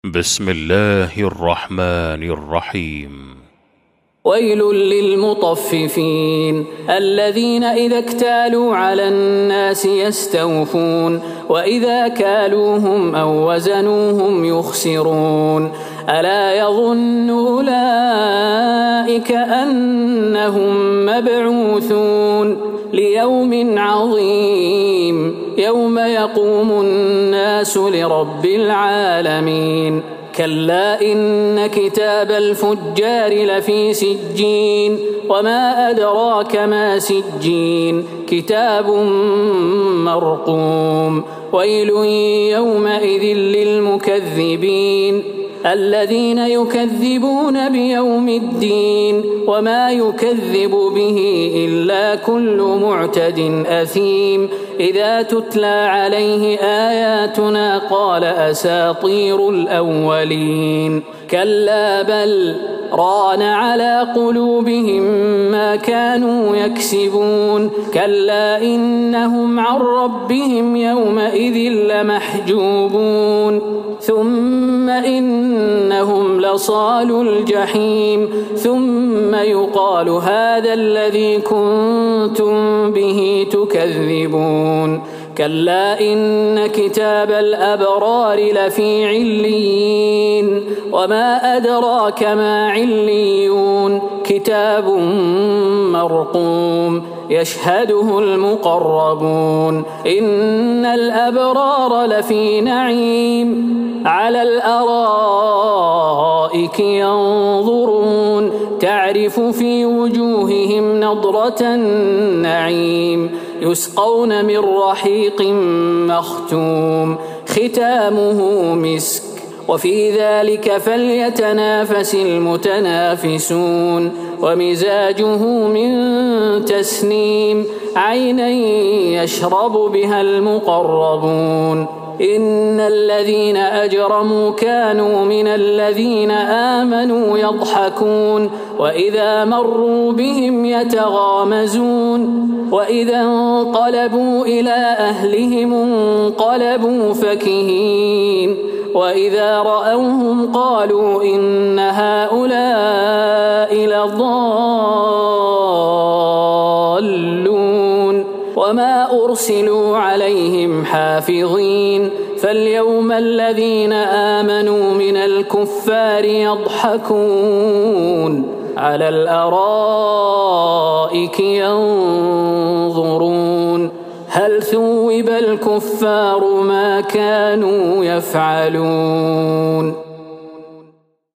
بسم الله الرحمن الرحيم. ويل للمطففين الذين إذا اكتالوا على الناس يستوفون وإذا كالوهم أو وزنوهم يخسرون ألا يظن أولئك أنهم مبعوثون ليوم عظيم يوم يقوم الناس لرب العالمين كلا إن كتاب الفجار لفي سجين وما أدراك ما سجين كتاب مرقوم ويل يومئذ للمكذبين الذين يكذبون بيوم الدين وما يكذب به إلا كل معتد أثيم إذا تتلى عليه آياتنا قال أساطير الأولين كلا بل ران على قلوبهم ما كانوا يكسبون كلا إنهم عن ربهم يومئذ لمحجوبون ثم إنهم لصالوا الجحيم ثم يقال هذا الذي كنتم به تكذبون كلا إن كتاب الأبرار لفي عليين وما أدراك ما عليون كتاب مرقوم يشهده المقربون إن الأبرار لفي نعيم على الأرائك ينظرون تعرف في وجوههم نضرة النعيم يسقون من رحيق مختوم ختامه مسك وفي ذلك فليتنافس المتنافسون ومزاجه من تسنيم عينا يشرب بها المقربون إن الذين أجرموا كانوا من الذين آمنوا يضحكون وإذا مروا بهم يتغامزون وإذا انقلبوا إلى أهلهم انقلبوا فكهين وإذا رأوهم قالوا إن هؤلاء لضالون وما أرسلوا عليهم حافظين فاليوم الذين آمنوا من الكفار يضحكون على الأرائك ينظرون هل ثوب الكفار ما كانوا يفعلون